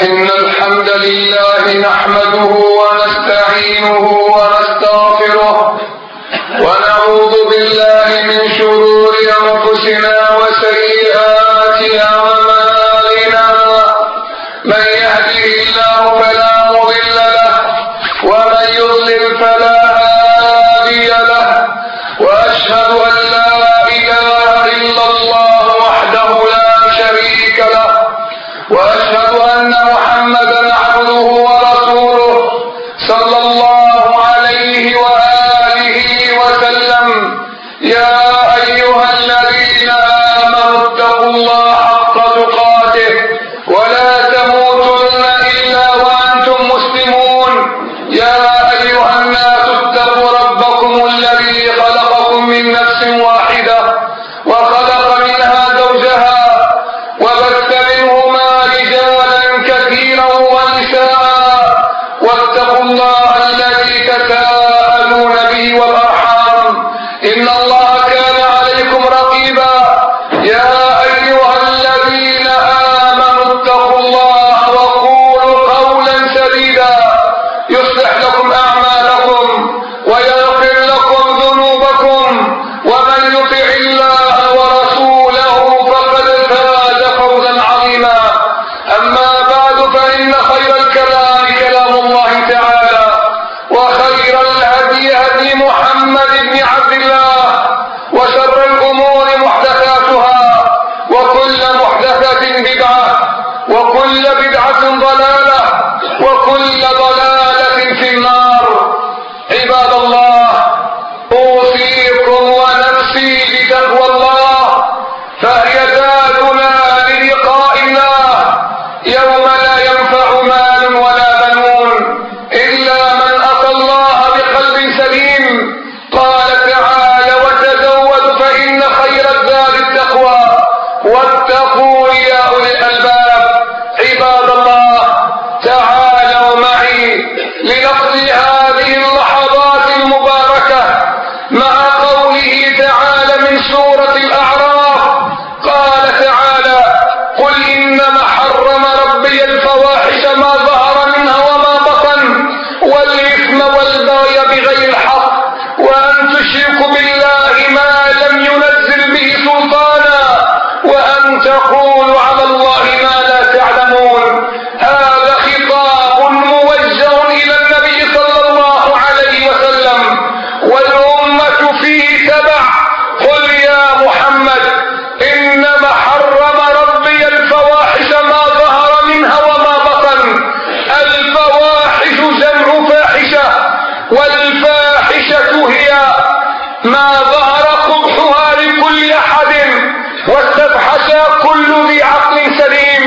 إن الحمد لله نحمده ونستعينه ونستغفره ونعوذ بالله من شرور أنفسنا وسيئات أعمالنا. من يهده الله فلا مضل له ومن يضلل فلا هادي له. وأشهد أن لا إله إلا الله وحده لا شريك له. وأشهد أن محمدا عبده ورسوله صلى الله عليه وآله وسلم. يا أيها الذين آمنوا اتقوا الله حق تقاته ولا تموتن إلا وأنتم مسلمون. يا أيها الناس اتقوا ربكم الذي خلقكم من نفس واحدة وخلق منها زوجها وبث منهما رجالا كثيرا ونساء. واتقوا الله الذي تساءلون به والأرحام إن الله كان عليكم رقيبا. يا أيها الذين آمنوا اتقوا الله وقولوا قولا سديدا يصلح لكم أعمالكم ويغفر لكم ذنوبكم ومن يطع الله ورسوله فقد فاز فوزا عظيما. أما بعد فإن خير الكلام كلام الله تعالى وخير الهدي هدي محمد بن عبد الله وشر الأمور محدثاتها وكل محدثة بدعة وكل بدعة ضلالة وكل ضلالة في النار. عباد الله، أوصيكم ونفسي بتقوى الله فهي زادنا للقاء الله يوم لا ينفع مال ولا بنون إلا من أتى الله بقلب سليم. قال تعالى: وتزودوا فإن خير الزاد التقوى واتقوا يا أولي الألباب. عباد الله، تعالوا معي لنقضي هذه اللحظات المباركة مع قوله تعالى من سورة الأعراف. قال تعالى: قل إنما حرم ربي الفواحش ما ظهر منها وما بطن والإثم والبغي بغير الحق وأن تشركوا بالله ما لم ينزل به سلطانا وأن تقولوا على الله ما لا تعلمون. هذا خطاب موجه إلى النبي صلى الله عليه وسلم والأمة فيه تبع. قل يا محمد إنما حرم ربي الفواحش ما ظهر منها وما بطن. الفواحش جمع فاحشة، والفاحشة هي ما ظهر قبحها لكل أحد واستفحش كل ذي عقل سليم.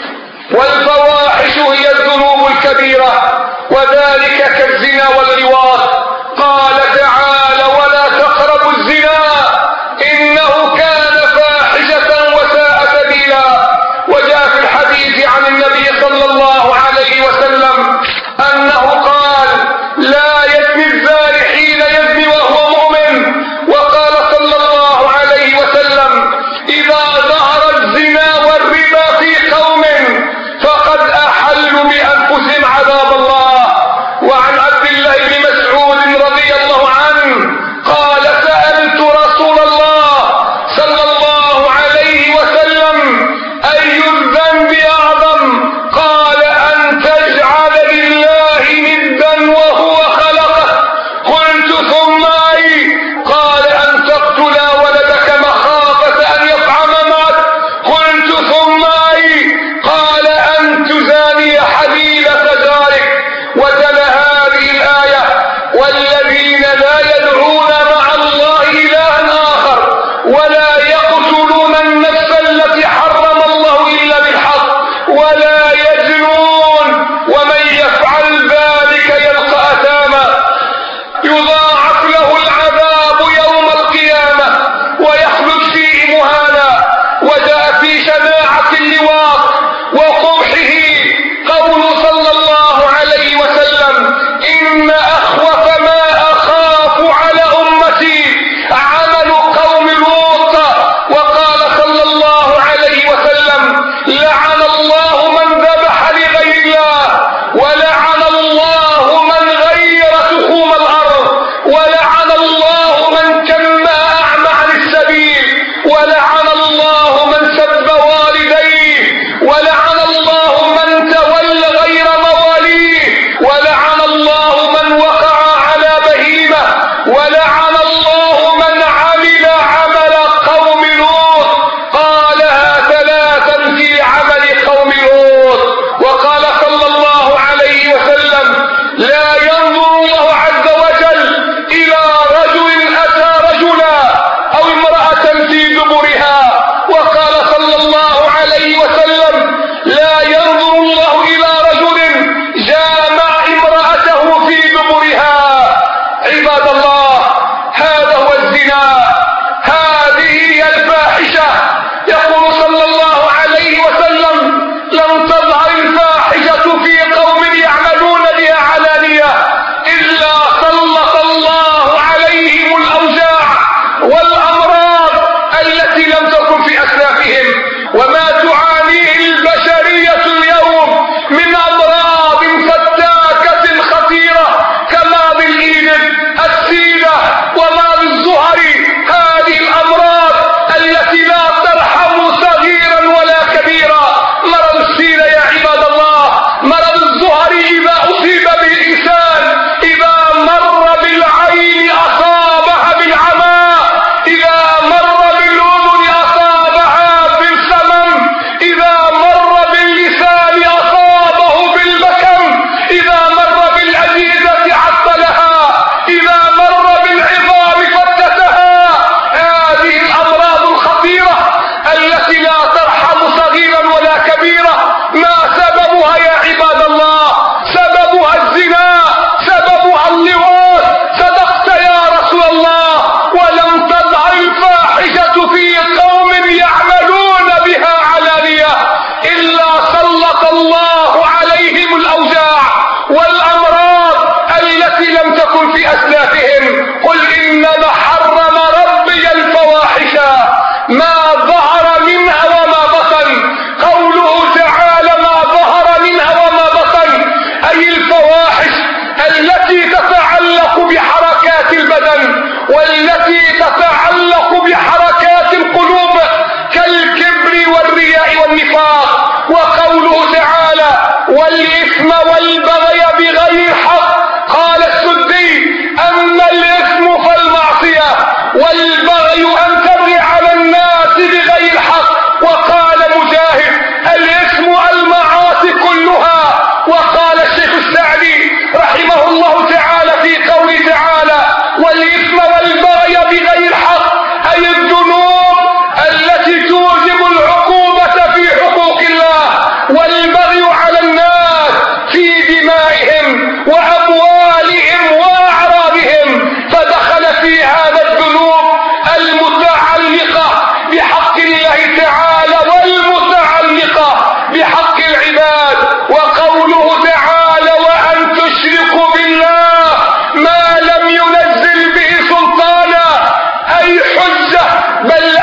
والفواحش هي الذنوب الكبيرة وذلك كالزنا واللواط. قال تعالى: ولا تقربوا الزنا إنه كان فاحشة وساء سبيلا. وجاء في الحديث عن النبي صلى الله عليه وسلم أنه قال: لا يزني الزاني حين يزني وهو مؤمن. وقال صلى الله عليه وسلم: إذا ظهر الزنا والربا في قوم فقد أحلوا بأنفسهم عذاب الله. وعن عبد الله بن مسعود رضي الله عنه قال: سألت رسول الله صلى الله عليه وسلم: أي الذنب أعظم؟ قال: أن تجعل لله ندا وهو خلقه. قلت: ثم أي؟ قال: أن تقتل ولدك مخافة أن يطعم معك. قلت: ثم أي؟ قال: أن تزاني حبيبة جارك. وتلا هذه الآية: والذين لا يدعون مع الله إلها آخر ولا يقتلون النفس التي حرم الله إلا بالحق ولا يزنون ومن يفعل ذلك يلقى أثاما يضاعف له العذاب يوم القيامة لعن الله من عمل عمل قوم لوط، قالها ثلاثا في عمل قوم لوط. وقال صلى الله عليه وسلم: لا ينظر الله عز وجل إلى رجل أتى رجلا أو امرأة في دبرها. وقال صلى الله عليه وسلم: لا ينظر الله إلى رجل جامع امرأته في دبرها. عباد الله، هذا هو الزنا، هذه هي الفاحشة. يقول صلى الله عليه وسلم: لن تظهر الفاحشة في قوم يعملون بها علانية إلا سلط الله عليهم الأوجاع والأمراض التي لم تكن في أسلافهم. وما تعانيه البشرية اليوم من أمراض فتاكة خطيرة كمرض الإيدز، السيدة، ومرض الزهر، هذه الأمراض التي لا ترحم صغيرا ولا كبيرا. مرض السيدة يا عباد الله، مرض الزهر إذا أصيب به الإنسان، إذا مر بالعين أصابها بالعمى، إذا مر بالأذن أصابها بالسمم، إذا مر باللسان أصابه بالبكم، إذا مر بالأجهزة عطلها، إذا مر بالعظام فتتها. هذه الأمراض الخطيرة التي لا ترحم صغيرا ولا كبيرا. ما سببها يا عباد الله؟ سببها الزنا، سببها اللواط. صدقت يا رسول الله، ولم تظهر الفاحشة في قوم يعملون بها علانية إلا سلط الله عليهم الأوجاع والأمراض التي لم تكن في أسلافهم. قل إنما حرم ربي الفواحش ما ظهر منها وما بطن. قوله تعالى ما ظهر منها وما بطن، أي الفواحش التي تتعلق بحركات البدن والتي تتعلق بحركات القلوب كالكبر والرياء والنفاق. وقوله تعالى والإثم والبغي بغير حق، قال السدي: أما الإثم فالمعصية، والبغي أن تبغي على الناس بغير حق. وقال مجاهد: الإثم المعاصي كلها. وقال الشيخ السعدي رحمه الله تعالى في قوله تعالى والإثم والبغي بغير حق، أي الذنوب التي توجب العقوبة في حقوق الله، والبغي على الناس في دمائهم وأموالهم وأعراضهم. فدخل في هذا الذنوب المتعلقة بحق الله تعالى والمتعلقة بحق العباد. وقوله تعالى وأن تشركوا بالله ما لم ينزل به سلطانا، أي حجة، بل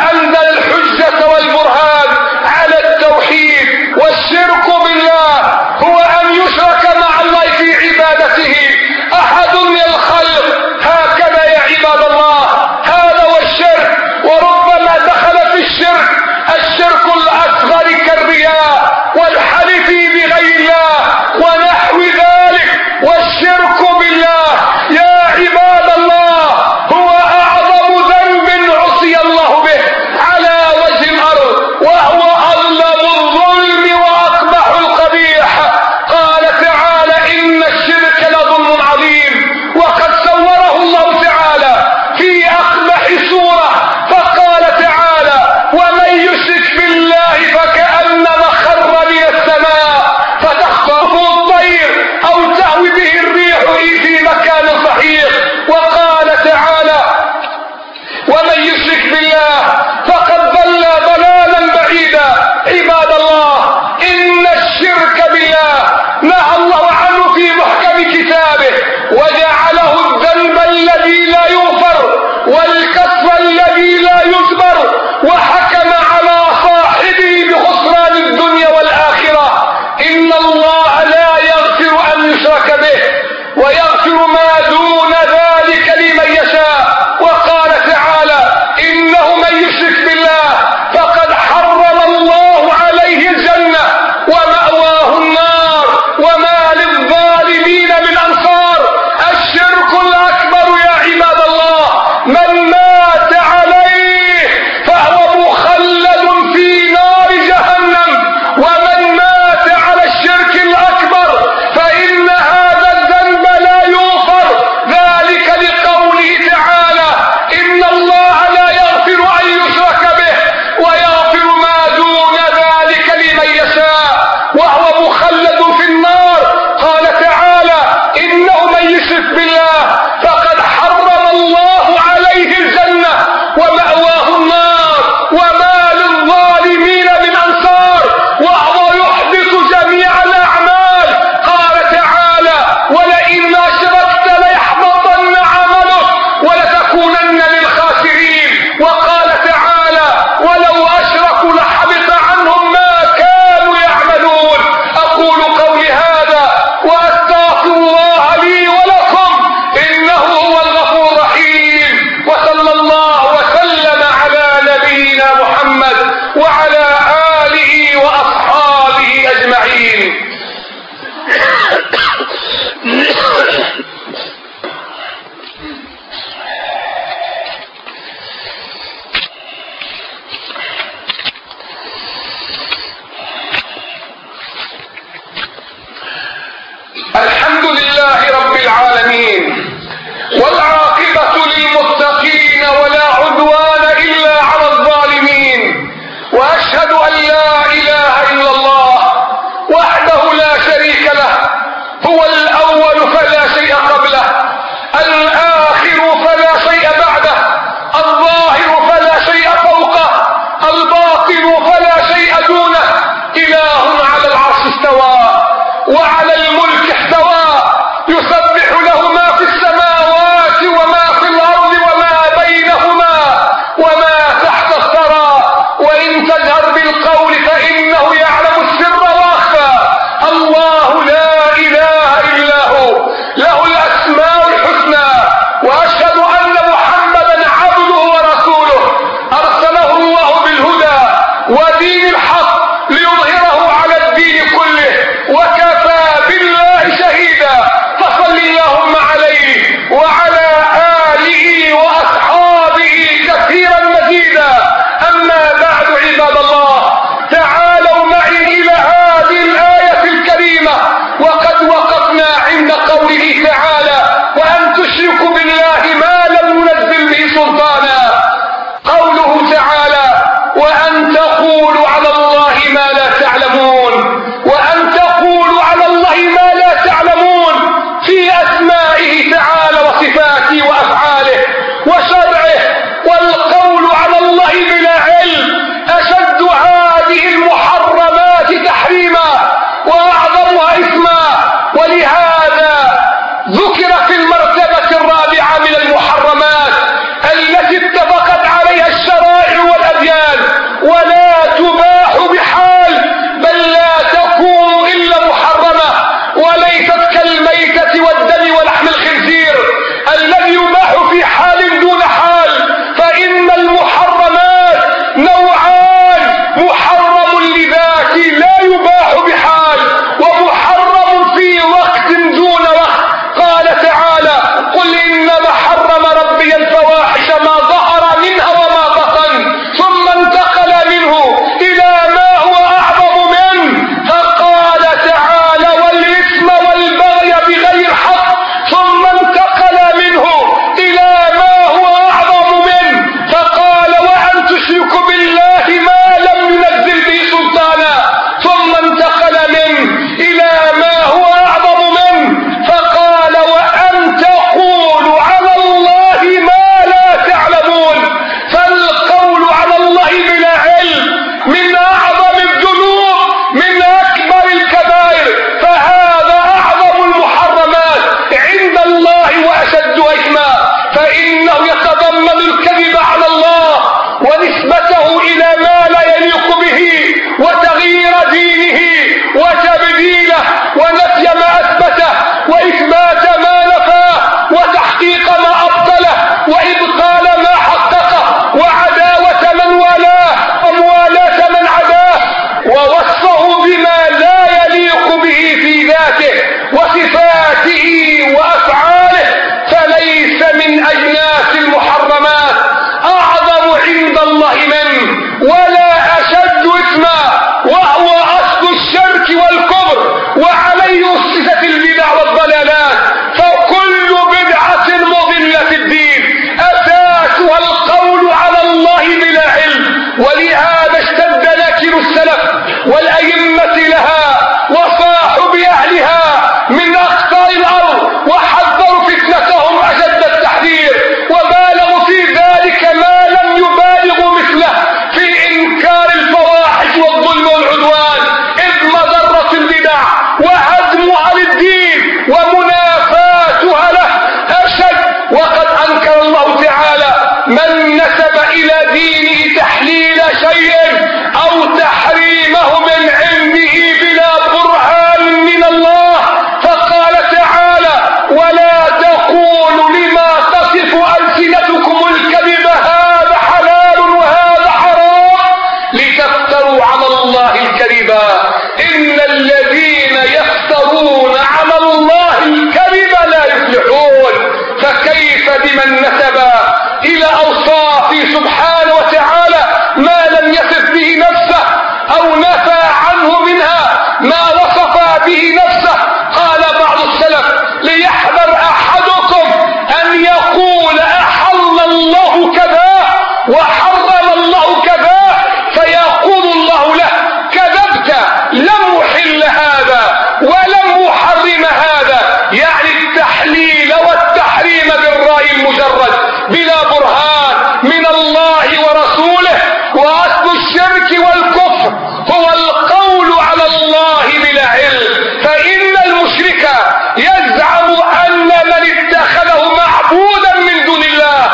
دينه تحليل شيء أو تحريمه من عنده بلا برهان من الله، فقال تعالى: ولا تقولوا لما تصف ألسنتكم الكذب هذا حلال وهذا حرام لتفتروا على الله الكذب إن الذين يفترون على الله الكذب لا يفلحون. فكيف بمن نسب إلى أوصافه سبحانه وتعالى ما لم يصف به نفسه أو نفى عنه منها ما وصف به نفسه؟ قال بعض السلف: ليحذر أحدكم أن يقول أحل الله كذا وحرم الله كذا فيقول الله له: كذبت، لم أحل هذا ولم أحرم هذا. يعني التحليل والتحريم بالرأي المجرد بلا برهان من الله ورسوله. وأصل الشرك والكفر هو القول على الله بلا علم، فإن المشرك يزعم أن من اتخذه معبودا من دون الله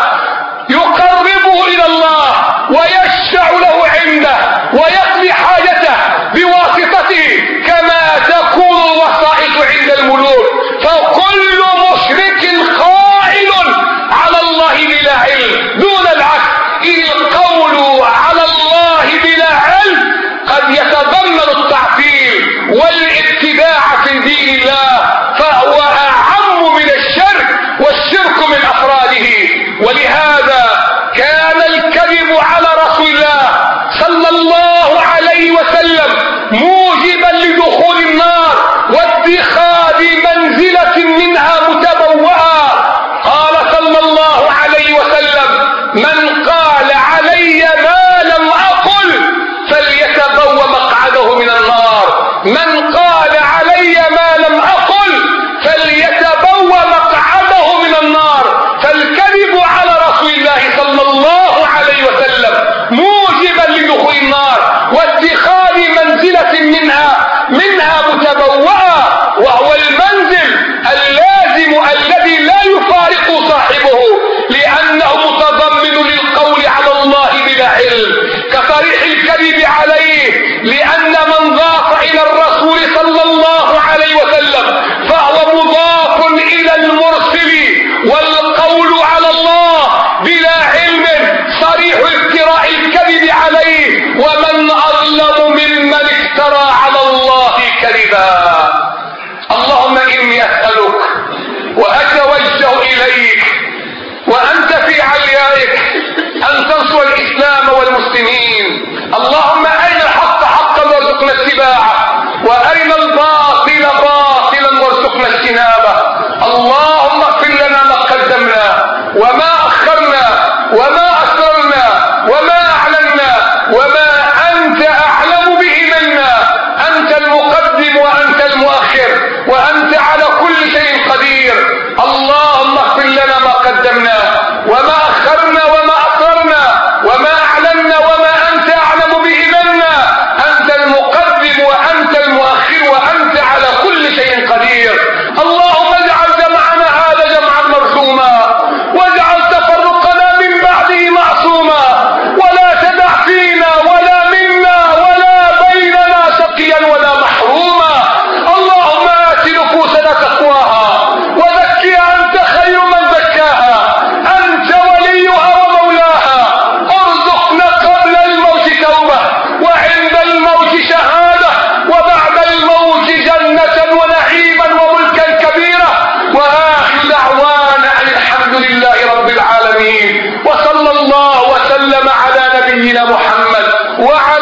يقربه إلى الله ويشفع له عنده ويقضي حاجته بواسطته كما تكون الوسائط عند الملوك. فكل مشرك قائل على الله بلا علم دون العكس، إذ القول على الله بلا علم قد يتضمن التعطيل والابتداع في دين الله، فهو أعم من الشرك، والشرك من أفراده. ولهذا كان الكذب على رسول الله صلى الله عليه وسلم موجبا لدخول النار واتخاذ منزلة منها متبوأة. قال صلى الله عليه وسلم: من قال علي ما لم أقل فليتبوأ مقعده من النار. من قال علي ما لم أقل فليتبوأ مقعده من النار. فالكذب على رسول الله صلى الله عليه وسلم موجبا لدخول النار واتخاذ منزلة منها متبوأة، وهو المنزل اللازم الذي لا يفارق صاحبه، لأنه متضمن للقول على الله بلا علم كصريح الكذب عليه، لأن من ضاف إلى الرسول صلى الله عليه وسلم فهو مضاف إلى المرسل، والقول على الله بلا علم صريح افتراء الكذب عليه. ومن أظلم ممن افترى على الله كذبا. اللهم إني أسألك وأتوجه إليك وأنت في عليائك أن تنصر الإسلام والمسلمين. اللهم أرنا الحق حقا وارزقنا اتباعه، وأرنا الباطل باطلا وارزقنا اجتنابه. اللهم اغفر لنا ما قدمنا وما أخرنا وما أسررنا وما أعلنا وما أنت أعلم به منا. أنت المقدم وأنت المؤخر وأنت على كل شيء قدير. اللهم اغفر لنا ما قدمنا وما أخرنا وما أسررنا وما أعلنا وما أنت أعلم به منا. أنت المقدم وأنت المؤخر وأنت على كل شيء قدير. اللهم اجعل جمعنا هذا جمعا مرحوما، واجعل تفرقنا من بعده معصوما، ولا تدع فينا ولا منا ولا بيننا شقيا ولا محروما. اللهم آت نفوسنا تقواها وزكها أنت خير من زكاها، أنت وليها ومولاها. ارزقنا قبل الموت توبة، وعند الموت شهادة، وبعد الموت جنة ونعيما وملكا كبيرا. وآخر دعوانا أن الحمد لله رب العالمين، وصلى الله وسلم على نبينا محمد وعلى